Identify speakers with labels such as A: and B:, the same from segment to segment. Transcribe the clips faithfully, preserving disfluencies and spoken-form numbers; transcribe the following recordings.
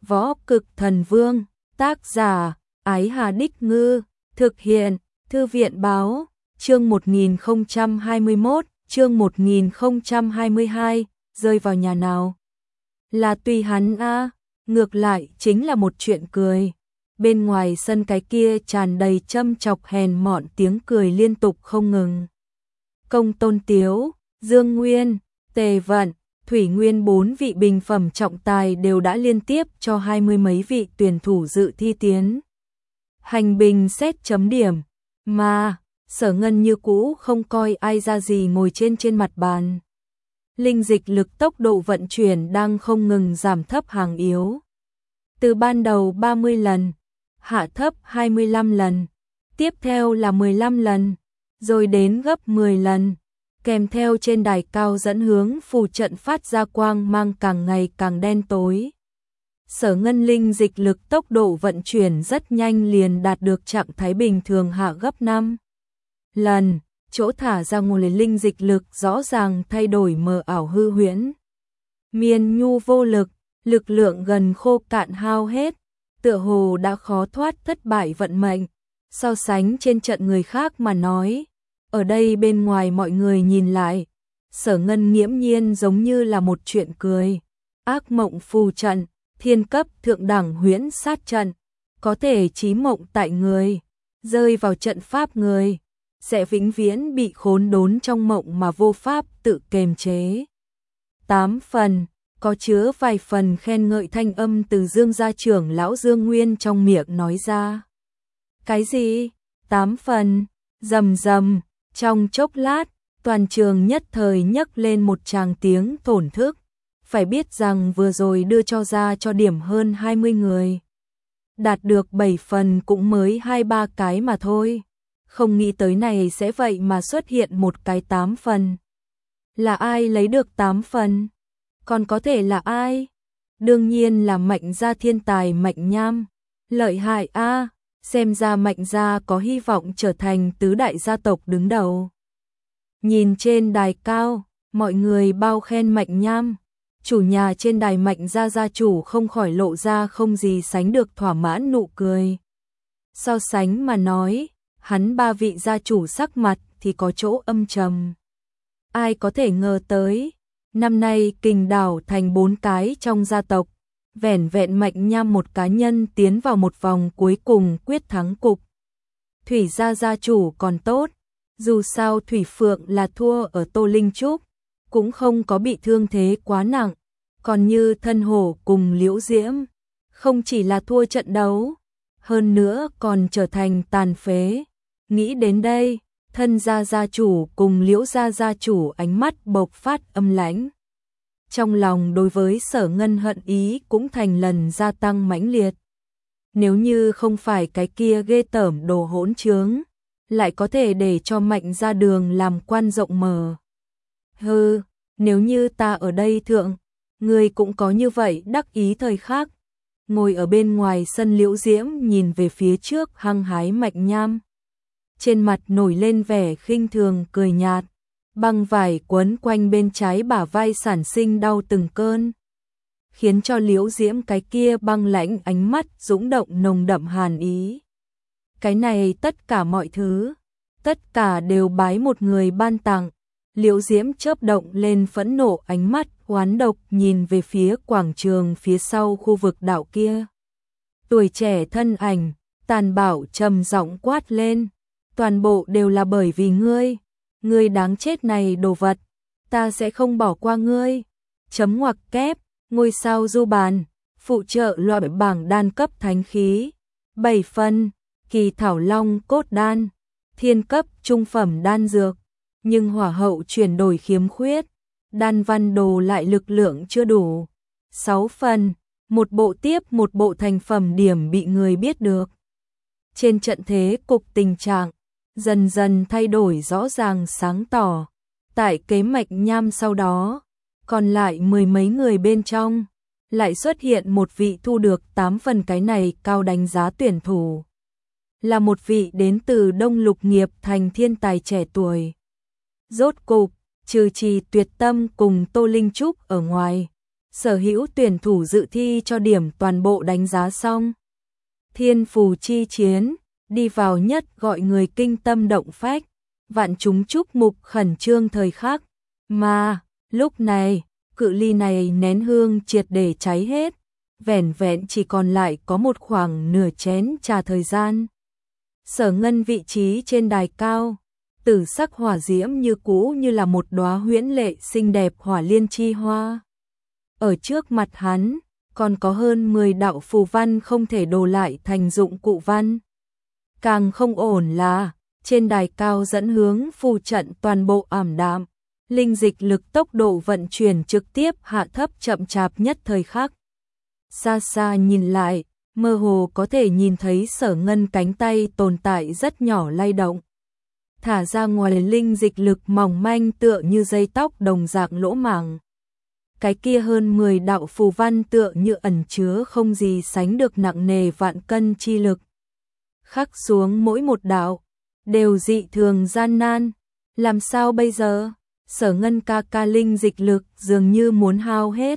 A: Võ Cực Thần Vương, tác giả, Ái Hà Đích Ngư, thực hiện, Thư viện Báo, chương một nghìn không trăm hai mươi mốt, chương một nghìn không trăm hai mươi hai, rơi vào nhà nào? Là tùy hắn a, ngược lại chính là một chuyện cười. Bên ngoài sân cái kia tràn đầy châm chọc hèn mọn tiếng cười liên tục không ngừng. Công Tôn Tiếu, Dương Nguyên, Tề Vận, Thủy Nguyên bốn vị bình phẩm trọng tài đều đã liên tiếp cho hai mươi mấy vị tuyển thủ dự thi tiến hành bình xét chấm điểm, mà Sở Ngân như cũ không coi ai ra gì ngồi trên trên mặt bàn. Linh dịch lực tốc độ vận chuyển đang không ngừng giảm thấp hàng yếu. Từ ban đầu ba mươi lần, hạ thấp hai mươi lăm lần, tiếp theo là mười lăm lần, rồi đến gấp mười lần. Kèm theo trên đài cao dẫn hướng phù trận phát ra quang mang càng ngày càng đen tối. Sở Ngân linh dịch lực tốc độ vận chuyển rất nhanh liền đạt được trạng thái bình thường hạ gấp năm lần, chỗ thả ra nguồn linh dịch lực rõ ràng thay đổi mờ ảo hư huyễn. Miên nhu vô lực, lực lượng gần khô cạn hao hết, tựa hồ đã khó thoát thất bại vận mệnh. So sánh trên trận người khác mà nói, ở đây bên ngoài mọi người nhìn lại, Sở Ngân nghiễm nhiên giống như là một chuyện cười. Ác mộng phù trận, thiên cấp thượng đẳng huyễn sát trận, có thể chí mộng tại người, rơi vào trận pháp người, sẽ vĩnh viễn bị khốn đốn trong mộng mà vô pháp tự kềm chế. Tám phần, có chứa vài phần khen ngợi thanh âm từ Dương gia trưởng lão Dương Nguyên trong miệng nói ra. Cái gì? Tám phần, rầm rầm. Trong chốc lát, toàn trường nhất thời nhấc lên một tràng tiếng thổn thức. Phải biết rằng vừa rồi đưa cho ra cho điểm hơn hai mươi người. Đạt được bảy phần cũng mới hai ba cái mà thôi. Không nghĩ tới này sẽ vậy mà xuất hiện một cái tám phần. Là ai lấy được tám phần? Còn có thể là ai? Đương nhiên là Mạnh gia thiên tài Mạnh Nham. Lợi hại a, xem ra Mạnh gia có hy vọng trở thành tứ đại gia tộc đứng đầu. Nhìn trên đài cao, mọi người bao khen Mạnh Nham. Chủ nhà trên đài Mạnh gia gia chủ không khỏi lộ ra không gì sánh được thỏa mãn nụ cười. So sánh mà nói, hắn ba vị gia chủ sắc mặt thì có chỗ âm trầm. Ai có thể ngờ tới, năm nay Kình đảo thành bốn cái trong gia tộc, vẻn vẹn Mạnh Nham một cá nhân tiến vào một vòng cuối cùng quyết thắng cục. Thủy gia gia chủ còn tốt, dù sao Thủy Phượng là thua ở Tô Linh Trúc, cũng không có bị thương thế quá nặng, còn như Thân Hổ cùng Liễu Diễm, không chỉ là thua trận đấu, hơn nữa còn trở thành tàn phế. Nghĩ đến đây, Thân gia gia chủ cùng Liễu gia gia chủ ánh mắt bộc phát âm lãnh. Trong lòng đối với Sở Ngân hận ý cũng thành lần gia tăng mãnh liệt. Nếu như không phải cái kia ghê tởm đồ hỗn trướng, lại có thể để cho Mạnh ra đường làm quan rộng mở. Hừ, nếu như ta ở đây thượng, người cũng có như vậy đắc ý thời khắc. Ngồi ở bên ngoài sân Liễu Diễm nhìn về phía trước hăng hái Mạnh Nham. Trên mặt nổi lên vẻ khinh thường cười nhạt, băng vải quấn quanh bên trái bả vai sản sinh đau từng cơn, khiến cho Liễu Diễm cái kia băng lãnh ánh mắt dũng động nồng đậm hàn ý. Cái này tất cả mọi thứ, tất cả đều bái một người ban tặng. Liễu Diễm chớp động lên phẫn nộ ánh mắt oán độc nhìn về phía quảng trường phía sau khu vực đạo kia. Tuổi trẻ thân ảnh, tàn bạo trầm giọng quát lên, toàn bộ đều là bởi vì ngươi, ngươi đáng chết này đồ vật, ta sẽ không bỏ qua ngươi. Chấm ngoặc kép, ngôi sao du bàn, phụ trợ loại bảng đan cấp thánh khí, bảy phân, kỳ thảo long cốt đan, thiên cấp trung phẩm đan dược, nhưng hỏa hậu chuyển đổi khiếm khuyết, đan văn đồ lại lực lượng chưa đủ, sáu phần, một bộ tiếp một bộ thành phẩm điểm bị người biết được. Trên trận thế cục tình trạng dần dần thay đổi rõ ràng sáng tỏ. Tại kế Mạnh Nham sau đó, còn lại mười mấy người bên trong, lại xuất hiện một vị thu được tám phần cái này cao đánh giá tuyển thủ. Là một vị đến từ Đông Lục Nghiệp thành thiên tài trẻ tuổi. Rốt cục, trừ Trì Tuyệt Tâm cùng Tô Linh Trúc ở ngoài, sở hữu tuyển thủ dự thi cho điểm toàn bộ đánh giá xong. Thiên phù chi chiến, đi vào nhất gọi người kinh tâm động phách, vạn chúng chúc mục khẩn trương thời khắc. Mà, lúc này, cự ly này nén hương triệt để cháy hết, vẻn vẹn chỉ còn lại có một khoảng nửa chén trà thời gian. Sở Ngân vị trí trên đài cao, tử sắc hỏa diễm như cũ như là một đóa huyễn lệ xinh đẹp hỏa liên chi hoa. Ở trước mặt hắn, còn có hơn mười đạo phù văn không thể đồ lại thành dụng cụ văn. Càng không ổn là, trên đài cao dẫn hướng phù trận toàn bộ ảm đạm, linh dịch lực tốc độ vận chuyển trực tiếp hạ thấp chậm chạp nhất thời khắc. Xa xa nhìn lại, mơ hồ có thể nhìn thấy Sở Ngân cánh tay tồn tại rất nhỏ lay động. Thả ra ngoài linh dịch lực mỏng manh tựa như dây tóc đồng dạng lỗ màng. Cái kia hơn mười đạo phù văn tựa như ẩn chứa không gì sánh được nặng nề vạn cân chi lực. Khắc xuống mỗi một đạo, đều dị thường gian nan. Làm sao bây giờ? Sở Ngân ca ca linh dịch lực dường như muốn hao hết.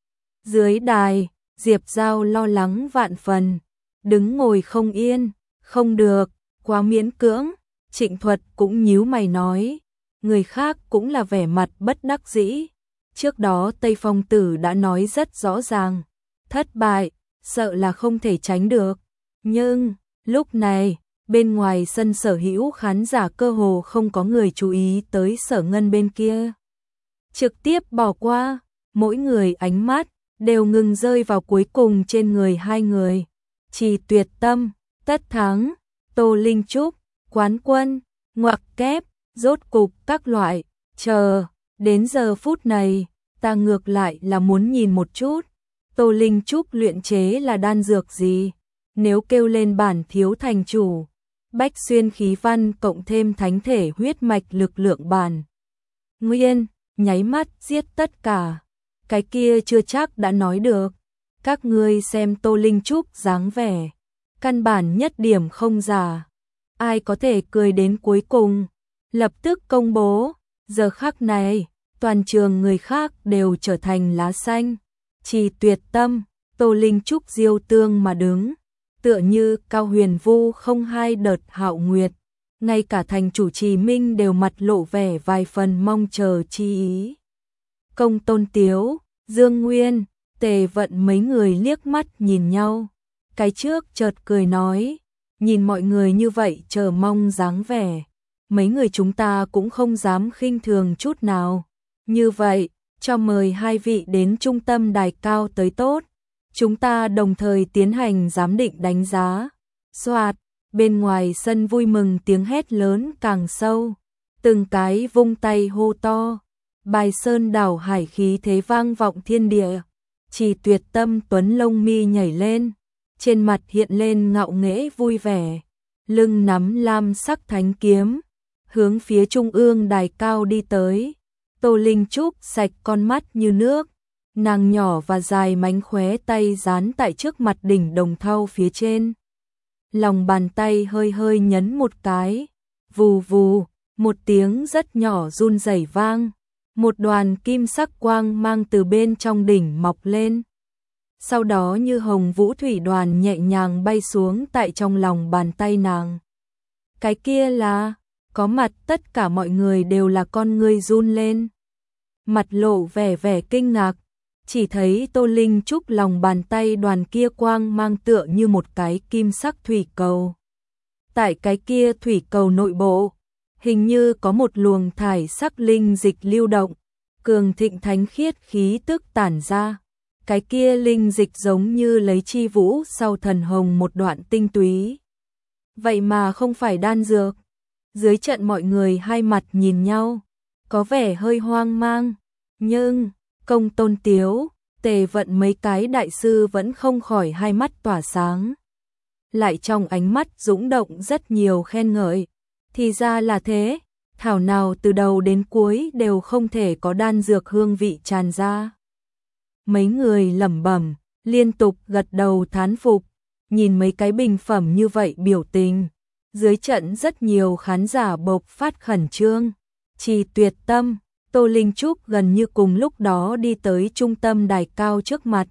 A: Dưới đài, Diệp Giao lo lắng vạn phần, đứng ngồi không yên, không được, quá miễn cưỡng. Trịnh Thuật cũng nhíu mày nói, người khác cũng là vẻ mặt bất đắc dĩ. Trước đó Tây Phong Tử đã nói rất rõ ràng, thất bại, sợ là không thể tránh được. Nhưng, lúc này, bên ngoài sân sở hữu khán giả cơ hồ không có người chú ý tới Sở Ngân bên kia. Trực tiếp bỏ qua, mỗi người ánh mắt đều ngừng rơi vào cuối cùng trên người hai người. Trì Tuyệt Tâm, tất thắng, Tô Linh Trúc, quán quân, ngoặc kép, rốt cục các loại, chờ, đến giờ phút này, ta ngược lại là muốn nhìn một chút, Tô Linh Trúc luyện chế là đan dược gì, nếu kêu lên bản thiếu thành chủ, bách xuyên khí văn cộng thêm thánh thể huyết mạch lực lượng bản. Nguyên, nháy mắt giết tất cả, cái kia chưa chắc đã nói được, các ngươi xem Tô Linh Trúc dáng vẻ, căn bản nhất điểm không giả. Ai có thể cười đến cuối cùng, lập tức công bố, giờ khắc này, toàn trường người khác đều trở thành lá xanh. Trì Tuyệt Tâm, Tô Linh Trúc diêu tương mà đứng, tựa như cao huyền vu không hai đợt hạo nguyệt, ngay cả thành chủ Trì Minh đều mặt lộ vẻ vài phần mong chờ chi ý. Công Tôn Tiếu, Dương Nguyên, Tề Vận mấy người liếc mắt nhìn nhau, cái trước chợt cười nói, nhìn mọi người như vậy chờ mong dáng vẻ, mấy người chúng ta cũng không dám khinh thường chút nào. Như vậy, cho mời hai vị đến trung tâm đài cao tới tốt. Chúng ta đồng thời tiến hành giám định đánh giá. Soạt, bên ngoài sân vui mừng tiếng hét lớn càng sâu. Từng cái vung tay hô to. Bài sơn đảo hải khí thế vang vọng thiên địa. Trì Tuyệt Tâm tuấn lông mi nhảy lên. Trên mặt hiện lên ngạo nghễ vui vẻ. Lưng nắm lam sắc thánh kiếm. Hướng phía trung ương đài cao đi tới. Tô Linh Trúc sạch con mắt như nước, nàng nhỏ và dài mánh khóe tay dán tại trước mặt đỉnh đồng thau phía trên. Lòng bàn tay hơi hơi nhấn một cái, vù vù, một tiếng rất nhỏ run rẩy vang, một đoàn kim sắc quang mang từ bên trong đỉnh mọc lên. Sau đó như hồng vũ thủy đoàn nhẹ nhàng bay xuống tại trong lòng bàn tay nàng. Cái kia là... Có mặt tất cả mọi người đều là con ngươi run lên. Mặt lộ vẻ vẻ kinh ngạc, chỉ thấy Tô Linh Trúc lòng bàn tay đoàn kia quang mang tựa như một cái kim sắc thủy cầu. Tại cái kia thủy cầu nội bộ, hình như có một luồng thải sắc linh dịch lưu động, cường thịnh thánh khiết khí tức tản ra. Cái kia linh dịch giống như lấy chi vũ sau thần hồng một đoạn tinh túy. Vậy mà không phải đan dược. Dưới trận mọi người hai mặt nhìn nhau, có vẻ hơi hoang mang, nhưng Công Tôn Tiếu, Tề Vận mấy cái đại sư vẫn không khỏi hai mắt tỏa sáng. Lại trong ánh mắt dũng động rất nhiều khen ngợi, thì ra là thế, thảo nào từ đầu đến cuối đều không thể có đan dược hương vị tràn ra. Mấy người lẩm bẩm, liên tục gật đầu thán phục, nhìn mấy cái bình phẩm như vậy biểu tình. Dưới trận rất nhiều khán giả bộc phát khẩn trương. Trì Tuyệt Tâm, Tô Linh Trúc gần như cùng lúc đó đi tới trung tâm đài cao trước mặt.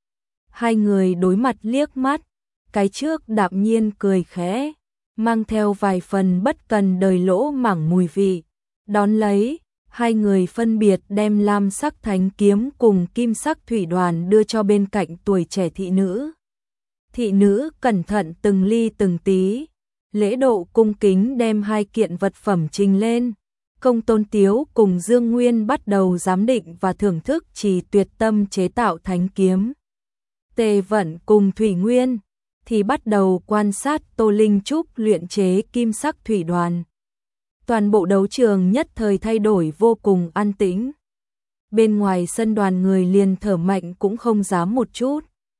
A: Hai người đối mặt liếc mắt, cái trước đạm nhiên cười khẽ, mang theo vài phần bất cần đời lỗ mảng mùi vị. Đón lấy, hai người phân biệt đem lam sắc thánh kiếm cùng kim sắc thủy đoàn đưa cho bên cạnh tuổi trẻ thị nữ. Thị nữ cẩn thận từng ly từng tí, lễ độ cung kính đem hai kiện vật phẩm trình lên. Công Tôn Tiếu cùng Dương Nguyên bắt đầu giám định và thưởng thức Trì Tuyệt Tâm chế tạo thánh kiếm. Tề Vận cùng Thủy Nguyên thì bắt đầu quan sát Tô Linh Trúc luyện chế kim sắc thủy đoàn. Toàn bộ đấu trường nhất thời thay đổi vô cùng an tĩnh. Bên ngoài sân đoàn người liền thở mạnh cũng không dám một chút.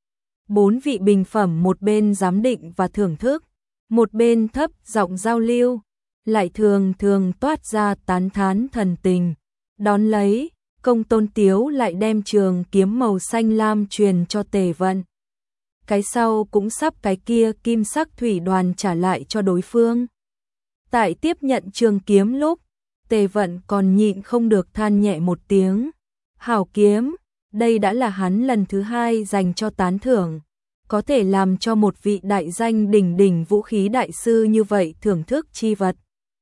A: Bốn vị bình phẩm một bên giám định và thưởng thức, một bên thấp giọng giao lưu, lại thường thường toát ra tán thán thần tình. Đón lấy, Công Tôn Tiếu lại đem trường kiếm màu xanh lam truyền cho Tề Vận. Cái sau cũng sắp cái kia kim sắc thủy đoàn trả lại cho đối phương. Tại tiếp nhận trường kiếm lúc, Tề Vận còn nhịn không được than nhẹ một tiếng. Hảo kiếm, đây đã là hắn lần thứ hai dành cho tán thưởng. Có thể làm cho một vị đại danh đỉnh đỉnh vũ khí đại sư như vậy thưởng thức chi vật.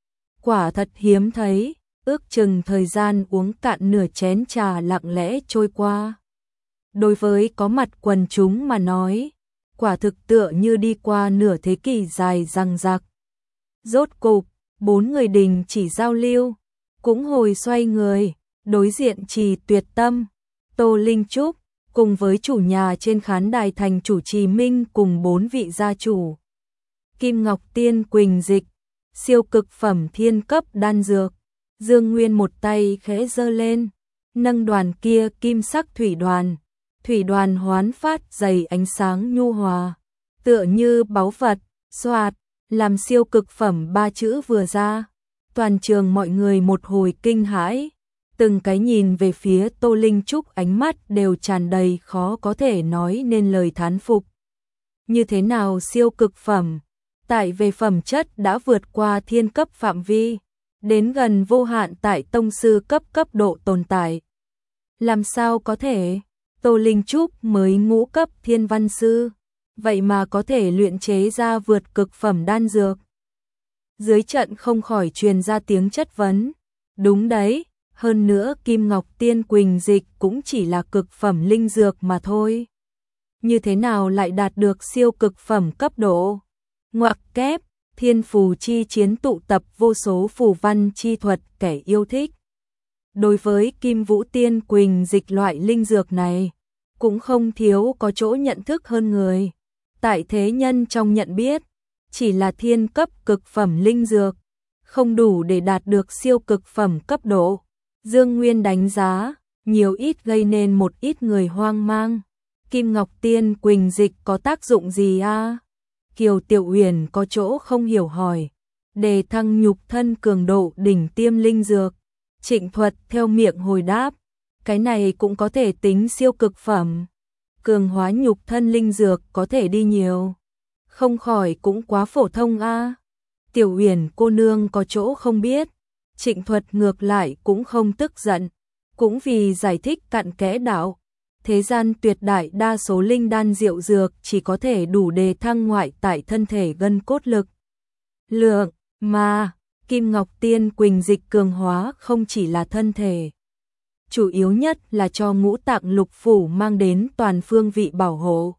A: Quả thật hiếm thấy, ước chừng thời gian uống cạn nửa chén trà lặng lẽ trôi qua. Đối với có mặt quần chúng mà nói, quả thực tựa như đi qua nửa thế kỷ dài dằng dặc. Rốt cục, bốn người đình chỉ giao lưu, cũng hồi xoay người, đối diện Trì Tuyệt Tâm, Tô Linh Trúc, cùng với chủ nhà trên khán đài thành chủ Trì Minh cùng bốn vị gia chủ. Kim Ngọc Tiên Quỳnh Dịch, siêu cực phẩm thiên cấp đan dược. Dương Nguyên một tay khẽ giơ lên, nâng đoàn kia kim sắc thủy đoàn. Thủy đoàn hoán phát dày ánh sáng nhu hòa, tựa như báu vật, xoạt, làm siêu cực phẩm ba chữ vừa ra. Toàn trường mọi người một hồi kinh hãi, từng cái nhìn về phía Tô Linh Trúc ánh mắt đều tràn đầy khó có thể nói nên lời thán phục. Như thế nào siêu cực phẩm, tại về phẩm chất đã vượt qua thiên cấp phạm vi, đến gần vô hạn tại tông sư cấp cấp độ tồn tại. Làm sao có thể? Tô Linh Trúc mới ngũ cấp thiên văn sư, vậy mà có thể luyện chế ra vượt cực phẩm đan dược. Dưới trận không khỏi truyền ra tiếng chất vấn. Đúng đấy, hơn nữa Kim Ngọc Tiên Quỳnh Dịch cũng chỉ là cực phẩm linh dược mà thôi. Như thế nào lại đạt được siêu cực phẩm cấp độ? Ngoặc kép, thiên phù chi chiến tụ tập vô số phù văn chi thuật kẻ yêu thích. Đối với Kim Vũ Tiên Quỳnh Dịch loại linh dược này, cũng không thiếu có chỗ nhận thức hơn người. Tại thế nhân trong nhận biết, chỉ là thiên cấp cực phẩm linh dược, không đủ để đạt được siêu cực phẩm cấp độ. Dương Nguyên đánh giá, nhiều ít gây nên một ít người hoang mang. Kim Ngọc Tiên Quỳnh Dịch có tác dụng gì a? Kiều Tiểu Uyển có chỗ không hiểu hỏi. Đề thăng nhục thân cường độ đỉnh tiêm linh dược. Trịnh Thuật theo miệng hồi đáp, cái này cũng có thể tính siêu cực phẩm. Cường hóa nhục thân linh dược có thể đi nhiều, không khỏi cũng quá phổ thông a. Tiểu Uyển cô nương có chỗ không biết. Trịnh Thuật ngược lại cũng không tức giận, cũng vì giải thích cặn kẽ đạo. Thế gian tuyệt đại đa số linh đan diệu dược chỉ có thể đủ đề thăng ngoại tại thân thể gân cốt lực lượng, mà Kim Ngọc Tiên Quỳnh Dịch cường hóa không chỉ là thân thể, chủ yếu nhất là cho ngũ tạng lục phủ mang đến toàn phương vị bảo hộ.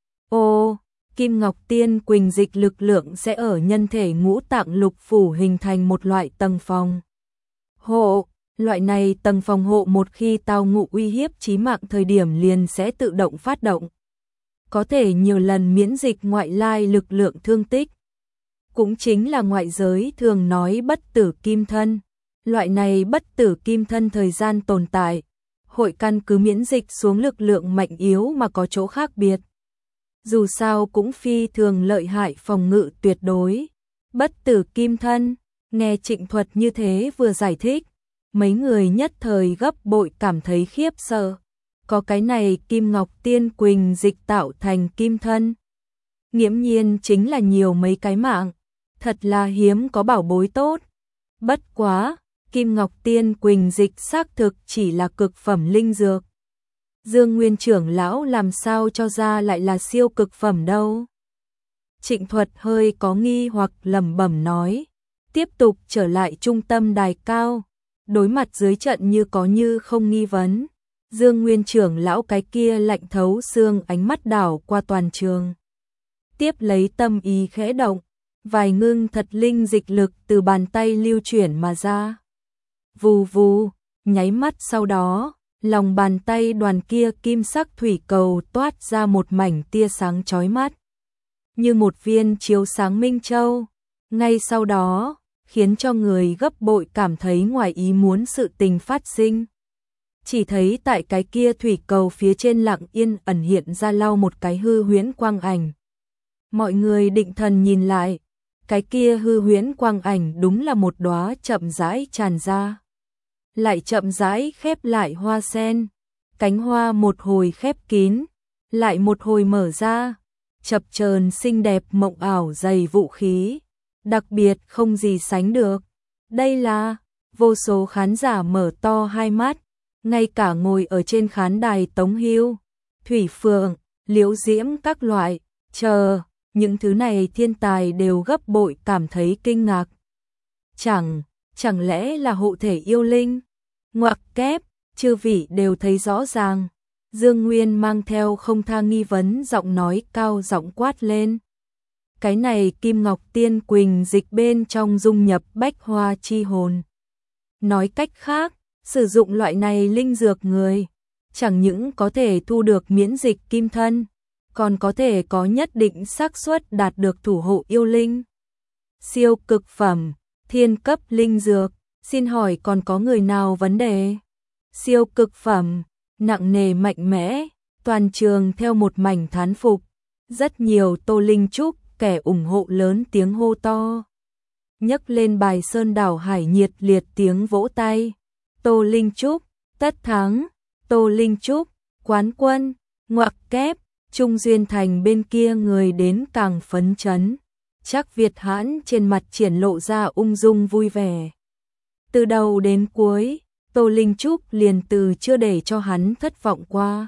A: Ô, Kim Ngọc Tiên Quỳnh Dịch lực lượng sẽ ở nhân thể ngũ tạng lục phủ hình thành một loại tầng phòng hộ. Loại này tầng phòng hộ một khi tao ngộ uy hiếp chí mạng thời điểm liền sẽ tự động phát động. Có thể nhiều lần miễn dịch ngoại lai lực lượng thương tích. Cũng chính là ngoại giới thường nói bất tử kim thân. Loại này bất tử kim thân thời gian tồn tại, hội căn cứ miễn dịch xuống lực lượng mạnh yếu mà có chỗ khác biệt. Dù sao cũng phi thường lợi hại phòng ngự tuyệt đối. Bất tử kim thân, nghe Trịnh Thuật như thế vừa giải thích, mấy người nhất thời gấp bội cảm thấy khiếp sợ. Có cái này Kim Ngọc Tiên Quỳnh Dịch tạo thành kim thân, nghiễm nhiên chính là nhiều mấy cái mạng, thật là hiếm có bảo bối tốt. Bất quá, Kim Ngọc Tiên Quỳnh dịch xác thực chỉ là cực phẩm linh dược. Dương Nguyên trưởng lão làm sao cho ra lại là siêu cực phẩm đâu? Trịnh Thuật hơi có nghi hoặc lẩm bẩm nói, tiếp tục trở lại trung tâm đài cao, đối mặt dưới trận như có như không nghi vấn. Dương Nguyên trưởng lão cái kia lạnh thấu xương ánh mắt đảo qua toàn trường. Tiếp lấy tâm ý khẽ động, vài ngưng thật linh dịch lực từ bàn tay lưu chuyển mà ra. Vù vù, nháy mắt sau đó, lòng bàn tay đoàn kia kim sắc thủy cầu toát ra một mảnh tia sáng chói mắt, như một viên chiếu sáng minh châu. Ngay sau đó, khiến cho người gấp bội cảm thấy ngoài ý muốn sự tình phát sinh. Chỉ thấy tại cái kia thủy cầu phía trên lặng yên ẩn hiện ra lau một cái hư huyễn quang ảnh. Mọi người định thần nhìn lại, cái kia hư huyễn quang ảnh đúng là một đóa chậm rãi tràn ra, lại chậm rãi khép lại hoa sen. Cánh hoa một hồi khép kín, lại một hồi mở ra, chập chờn xinh đẹp mộng ảo dày vũ khí, đặc biệt không gì sánh được. Đây là, vô số khán giả mở to hai mắt, ngay cả ngồi ở trên khán đài Tống Hưu, Thủy Phượng, Liễu Diễm các loại, chờ, những thứ này thiên tài đều gấp bội cảm thấy kinh ngạc. Chẳng, chẳng lẽ là hộ thể yêu linh? Ngoặc kép, chư vị đều thấy rõ ràng. Dương Nguyên mang theo không tha nghi vấn giọng nói cao giọng quát lên. Cái này Kim Ngọc Tiên Quỳnh dịch bên trong dung nhập bách hoa chi hồn. Nói cách khác, sử dụng loại này linh dược người, chẳng những có thể thu được miễn dịch kim thân, còn có thể có nhất định xác suất đạt được thủ hộ yêu linh. Siêu cực phẩm, thiên cấp linh dược, xin hỏi còn có người nào vấn đề? Siêu cực phẩm, nặng nề mạnh mẽ, toàn trường theo một mảnh thán phục, rất nhiều Tô Linh Trúc kẻ ủng hộ lớn tiếng hô to. Nhấc lên bài sơn đảo hải nhiệt liệt tiếng vỗ tay. Tô Linh Trúc, tất thắng, Tô Linh Trúc, quán quân, ngoặc kép, Trung Duyên Thành bên kia người đến càng phấn chấn. Chắc Việt Hãn trên mặt triển lộ ra ung dung vui vẻ. Từ đầu đến cuối, Tô Linh Trúc liền từ chưa để cho hắn thất vọng qua.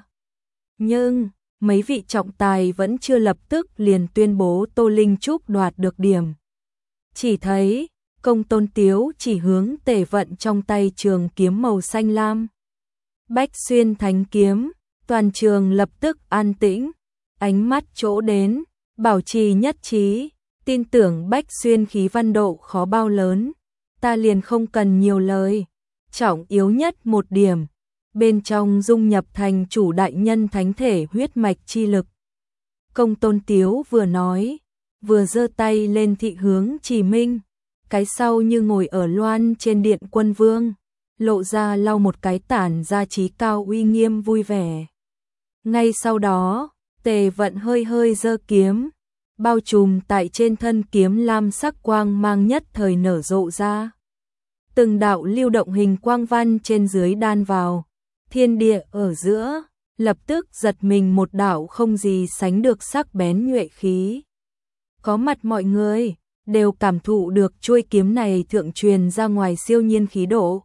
A: Nhưng, mấy vị trọng tài vẫn chưa lập tức liền tuyên bố Tô Linh Trúc đoạt được điểm. Chỉ thấy, Công Tôn Tiếu chỉ hướng Tề Vận trong tay trường kiếm màu xanh lam. Bách xuyên thánh kiếm, toàn trường lập tức an tĩnh, ánh mắt chỗ đến, bảo trì nhất trí, tin tưởng Bách xuyên khí văn độ khó bao lớn, ta liền không cần nhiều lời. Trọng yếu nhất một điểm, bên trong dung nhập thành chủ đại nhân thánh thể huyết mạch chi lực. Công Tôn Tiếu vừa nói, vừa giơ tay lên thị hướng Chỉ Minh, cái sau như ngồi ở loan trên điện quân vương, lộ ra lau một cái tản ra trí cao uy nghiêm vui vẻ. Ngay sau đó, Tề Vận hơi hơi giơ kiếm, bao trùm tại trên thân kiếm lam sắc quang mang nhất thời nở rộ ra. Từng đạo lưu động hình quang văn trên dưới đan vào, thiên địa ở giữa, lập tức giật mình một đạo không gì sánh được sắc bén nhuệ khí. Có mặt mọi người, đều cảm thụ được chuôi kiếm này thượng truyền ra ngoài siêu nhiên khí độ.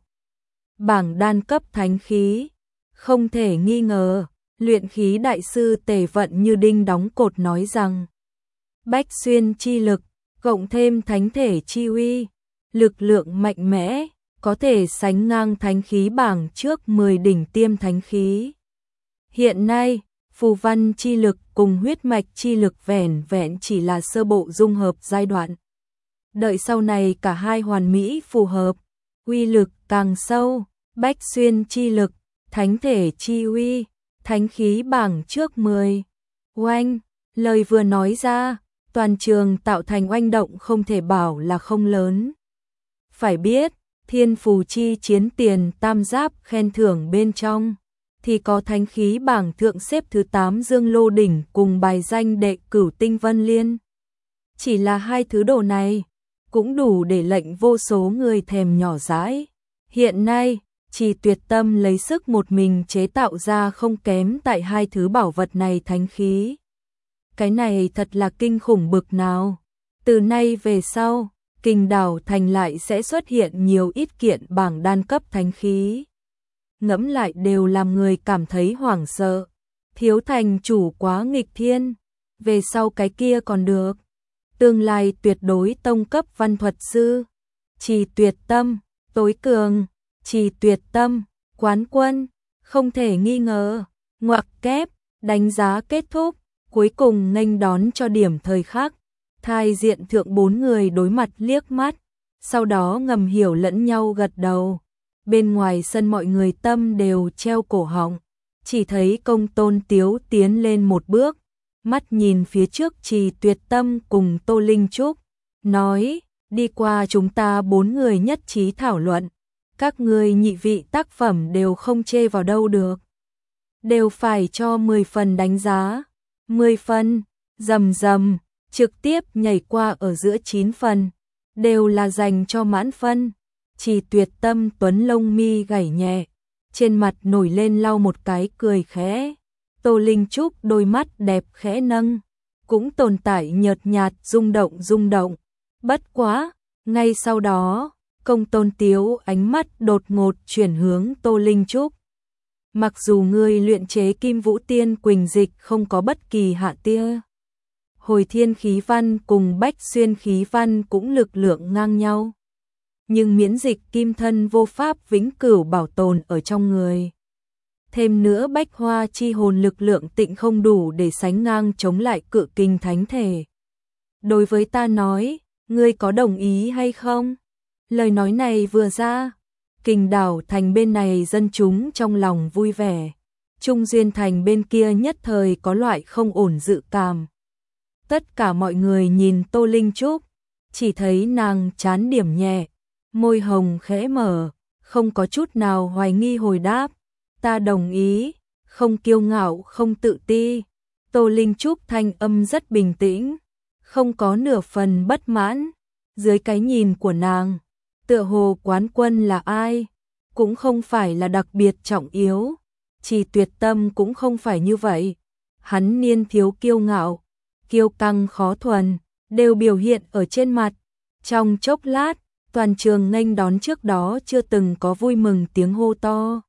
A: Bảng đan cấp thánh khí, không thể nghi ngờ, luyện khí đại sư Tề Vận như đinh đóng cột nói rằng, bách xuyên chi lực, cộng thêm thánh thể chi uy, lực lượng mạnh mẽ, có thể sánh ngang thánh khí bảng trước mười đỉnh tiêm thánh khí. Hiện nay, phù văn chi lực cùng huyết mạch chi lực vẻn vẹn chỉ là sơ bộ dung hợp giai đoạn. Đợi sau này cả hai hoàn mỹ phù hợp, uy lực càng sâu, bách xuyên chi lực, thánh thể chi uy, thánh khí bảng trước mười. Oanh, lời vừa nói ra, toàn trường tạo thành oanh động không thể bảo là không lớn. Phải biết, thiên phù chi chiến tiền tam giáp khen thưởng bên trong, thì có thánh khí bảng thượng xếp thứ tám Dương Lô Đỉnh cùng bài danh đệ cửu Tinh Vân Liên. Chỉ là hai thứ đồ này, cũng đủ để lệnh vô số người thèm nhỏ dãi. Hiện nay, chỉ Tuyệt Tâm lấy sức một mình chế tạo ra không kém tại hai thứ bảo vật này thánh khí. Cái này thật là kinh khủng bực nào. Từ nay về sau, Kinh Đảo Thành lại sẽ xuất hiện nhiều ít kiện bảng đan cấp thánh khí. Ngẫm lại đều làm người cảm thấy hoảng sợ. Thiếu thành chủ quá nghịch thiên, về sau cái kia còn được. Tương lai tuyệt đối tông cấp văn thuật sư. Trì Tuyệt Tâm, tối cường, Trì Tuyệt Tâm, quán quân, không thể nghi ngờ. Ngoặc kép, đánh giá kết thúc, cuối cùng nghênh đón cho điểm thời khắc. Thai diện thượng bốn người đối mặt liếc mắt, sau đó ngầm hiểu lẫn nhau gật đầu. Bên ngoài sân mọi người tâm đều treo cổ họng, chỉ thấy Công Tôn Tiếu tiến lên một bước, mắt nhìn phía trước Trì Tuyệt Tâm cùng Tô Linh Trúc, nói, đi qua chúng ta bốn người nhất trí thảo luận, các ngươi nhị vị tác phẩm đều không chê vào đâu được. Đều phải cho mười phần đánh giá, mười phần, rầm rầm, trực tiếp nhảy qua ở giữa chín phần, đều là dành cho mãn phân. Trì Tuyệt Tâm tuấn lông mi gảy nhẹ, trên mặt nổi lên lau một cái cười khẽ. Tô Linh Trúc đôi mắt đẹp khẽ nâng, cũng tồn tại nhợt nhạt rung động rung động. Bất quá, ngay sau đó, Công Tôn Tiếu ánh mắt đột ngột chuyển hướng Tô Linh Trúc. Mặc dù ngươi luyện chế Kim Vũ Tiên Quỳnh Dịch không có bất kỳ hạ tia, Hồi Thiên khí văn cùng Bách Xuyên khí văn cũng lực lượng ngang nhau, nhưng miễn dịch kim thân vô pháp vĩnh cửu bảo tồn ở trong người. Thêm nữa Bách Hoa chi hồn lực lượng tịnh không đủ để sánh ngang chống lại Cự Kình thánh thể. Đối với ta nói, ngươi có đồng ý hay không? Lời nói này vừa ra, Kinh Đảo Thành bên này dân chúng trong lòng vui vẻ, Trung Duyên Thành bên kia nhất thời có loại không ổn dự cảm. Tất cả mọi người nhìn Tô Linh Trúc, chỉ thấy nàng chán điểm nhẹ, môi hồng khẽ mở, không có chút nào hoài nghi hồi đáp, ta đồng ý, không kiêu ngạo không tự ti. Tô Linh Trúc thanh âm rất bình tĩnh, không có nửa phần bất mãn, dưới cái nhìn của nàng, tựa hồ quán quân là ai, cũng không phải là đặc biệt trọng yếu, Trì Tuyệt Tâm cũng không phải như vậy, hắn niên thiếu kiêu ngạo, kiêu căng khó thuần, đều biểu hiện ở trên mặt. Trong chốc lát, toàn trường nghênh đón trước đó chưa từng có vui mừng tiếng hô to.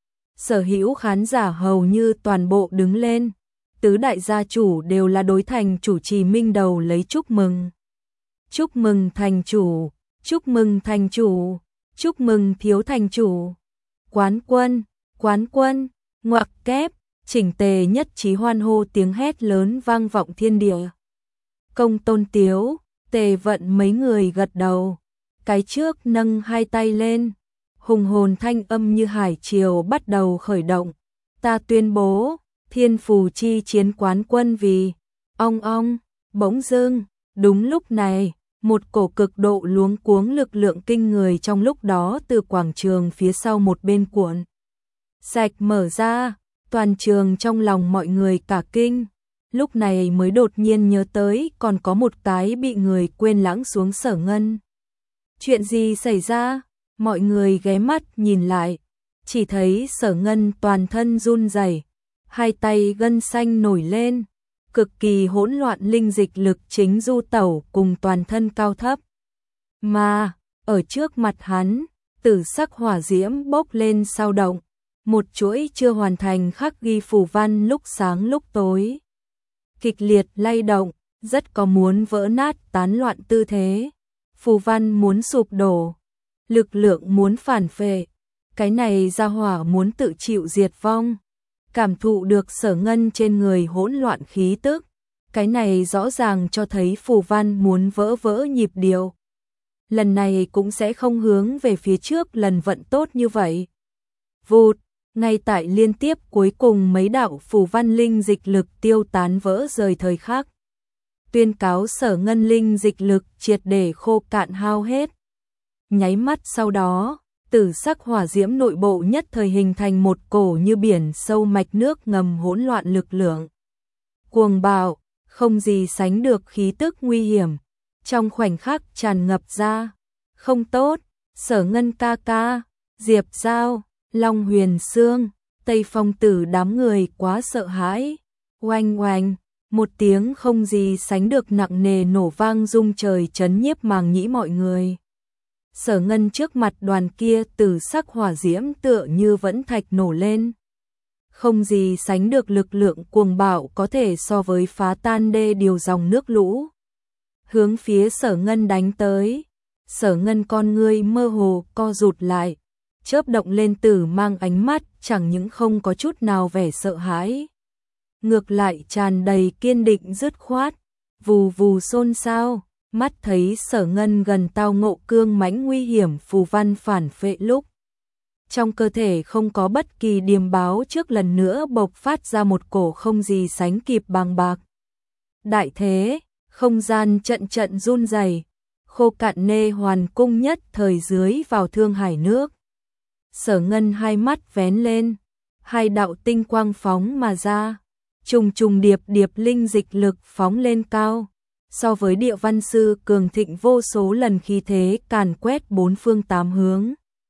A: Sở hữu khán giả hầu như toàn bộ đứng lên, tứ đại gia chủ đều là đối thành chủ Trì Minh đầu lấy chúc mừng. Chúc mừng thành chủ, chúc mừng thành chủ, chúc mừng thiếu thành chủ. Quán quân, quán quân, ngoặc kép, chỉnh tề nhất trí hoan hô tiếng hét lớn vang vọng thiên địa. Công Tôn Tiếu, Tề Vận mấy người gật đầu, cái trước nâng hai tay lên, hùng hồn thanh âm như hải triều bắt đầu khởi động. Ta tuyên bố, Thiên Phù chi chiến quán quân vì ong ong, bỗng dưng, đúng lúc này, một cổ cực độ luống cuống lực lượng kinh người trong lúc đó từ quảng trường phía sau một bên cuộn sạch mở ra, toàn trường trong lòng mọi người cả kinh, lúc này mới đột nhiên nhớ tới còn có một cái bị người quên lãng xuống Sở Ngân. Chuyện gì xảy ra? Mọi người ghé mắt nhìn lại, chỉ thấy Sở Ngân toàn thân run rẩy, hai tay gân xanh nổi lên, cực kỳ hỗn loạn linh dịch lực chính du tẩu cùng toàn thân cao thấp. Mà, ở trước mặt hắn, tử sắc hỏa diễm bốc lên sao động, một chuỗi chưa hoàn thành khắc ghi phù văn lúc sáng lúc tối. Kịch liệt lay động, rất có muốn vỡ nát tán loạn tư thế. Phù văn muốn sụp đổ, lực lượng muốn phản phệ, cái này ra hỏa muốn tự chịu diệt vong. Cảm thụ được Sở Ngân trên người hỗn loạn khí tức, cái này rõ ràng cho thấy phù văn muốn vỡ vỡ nhịp điệu. Lần này cũng sẽ không hướng về phía trước lần vận tốt như vậy. Vụt, ngay tại liên tiếp cuối cùng mấy đạo phù văn linh dịch lực tiêu tán vỡ rời thời khắc, tuyên cáo Sở Ngân linh dịch lực triệt để khô cạn hao hết. Nháy mắt sau đó, tử sắc hỏa diễm nội bộ nhất thời hình thành một cổ như biển sâu mạch nước ngầm hỗn loạn lực lượng. Cuồng bạo, không gì sánh được khí tức nguy hiểm, trong khoảnh khắc tràn ngập ra. Không tốt, Sở Ngân ca ca, Diệp Giao, Long Huyền Sương, Tây Phong Tử đám người quá sợ hãi. Oanh oanh, Một tiếng không gì sánh được nặng nề nổ vang rung trời chấn nhiếp màng nhĩ mọi người. Sở Ngân trước mặt đoàn kia từ sắc hỏa diễm tựa như vẫn thạch nổ lên. Không gì sánh được lực lượng cuồng bạo có thể so với phá tan đê điều dòng nước lũ. Hướng phía Sở Ngân đánh tới. Sở Ngân con ngươi mơ hồ co rụt lại, chớp động lên tử mang ánh mắt chẳng những không có chút nào vẻ sợ hãi. Ngược lại tràn đầy kiên định dứt khoát, vù vù xôn xao, mắt thấy Sở Ngân gần tao ngộ cương mãnh nguy hiểm phù văn phản phệ lúc. Trong cơ thể không có bất kỳ điềm báo trước lần nữa bộc phát ra một cổ không gì sánh kịp bàng bạc. Đại thế, không gian trận trận run rẩy, khô cạn nê hoàn cung nhất thời dưới vào thương hải nước. Sở Ngân hai mắt vén lên, hai đạo tinh quang phóng mà ra, trùng trùng điệp điệp linh dịch lực phóng lên cao. So với Địa Văn Sư cường thịnh vô số lần khí thế càn quét bốn phương tám hướng.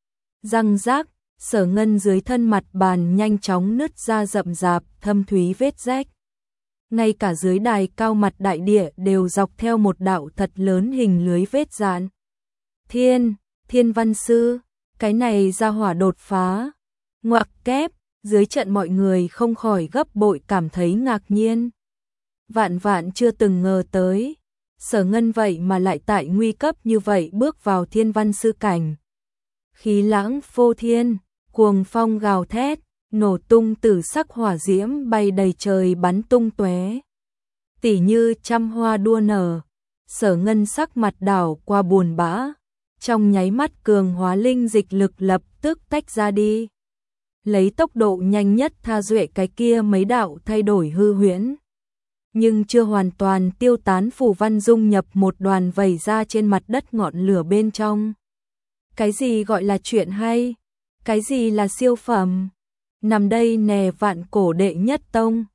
A: Răng rác, Sở Ngân dưới thân mặt bàn nhanh chóng nứt ra rậm rạp thâm thúy vết rách. Ngay cả dưới đài cao mặt đại địa đều dọc theo một đạo thật lớn hình lưới vết dạn. Thiên, Thiên Văn Sư, cái này ra hỏa đột phá. Ngoặc kép, dưới trận mọi người không khỏi gấp bội cảm thấy ngạc nhiên. Vạn vạn chưa từng ngờ tới, Sở Ngân vậy mà lại tại nguy cấp như vậy bước vào Thiên Văn Sư cảnh. Khí lãng phô thiên, cuồng phong gào thét, nổ tung tử sắc hỏa diễm bay đầy trời bắn tung tóe. Tỉ như trăm hoa đua nở, Sở Ngân sắc mặt đảo qua buồn bã, trong nháy mắt cường hóa linh dịch lực lập tức tách ra đi. Lấy tốc độ nhanh nhất tha duệ cái kia mấy đạo thay đổi hư huyễn. Nhưng chưa hoàn toàn tiêu tán phù văn dung nhập một đoàn vẩy ra trên mặt đất ngọn lửa bên trong. Cái gì gọi là chuyện hay? Cái gì là siêu phẩm? Nằm đây nè vạn cổ đệ nhất tông.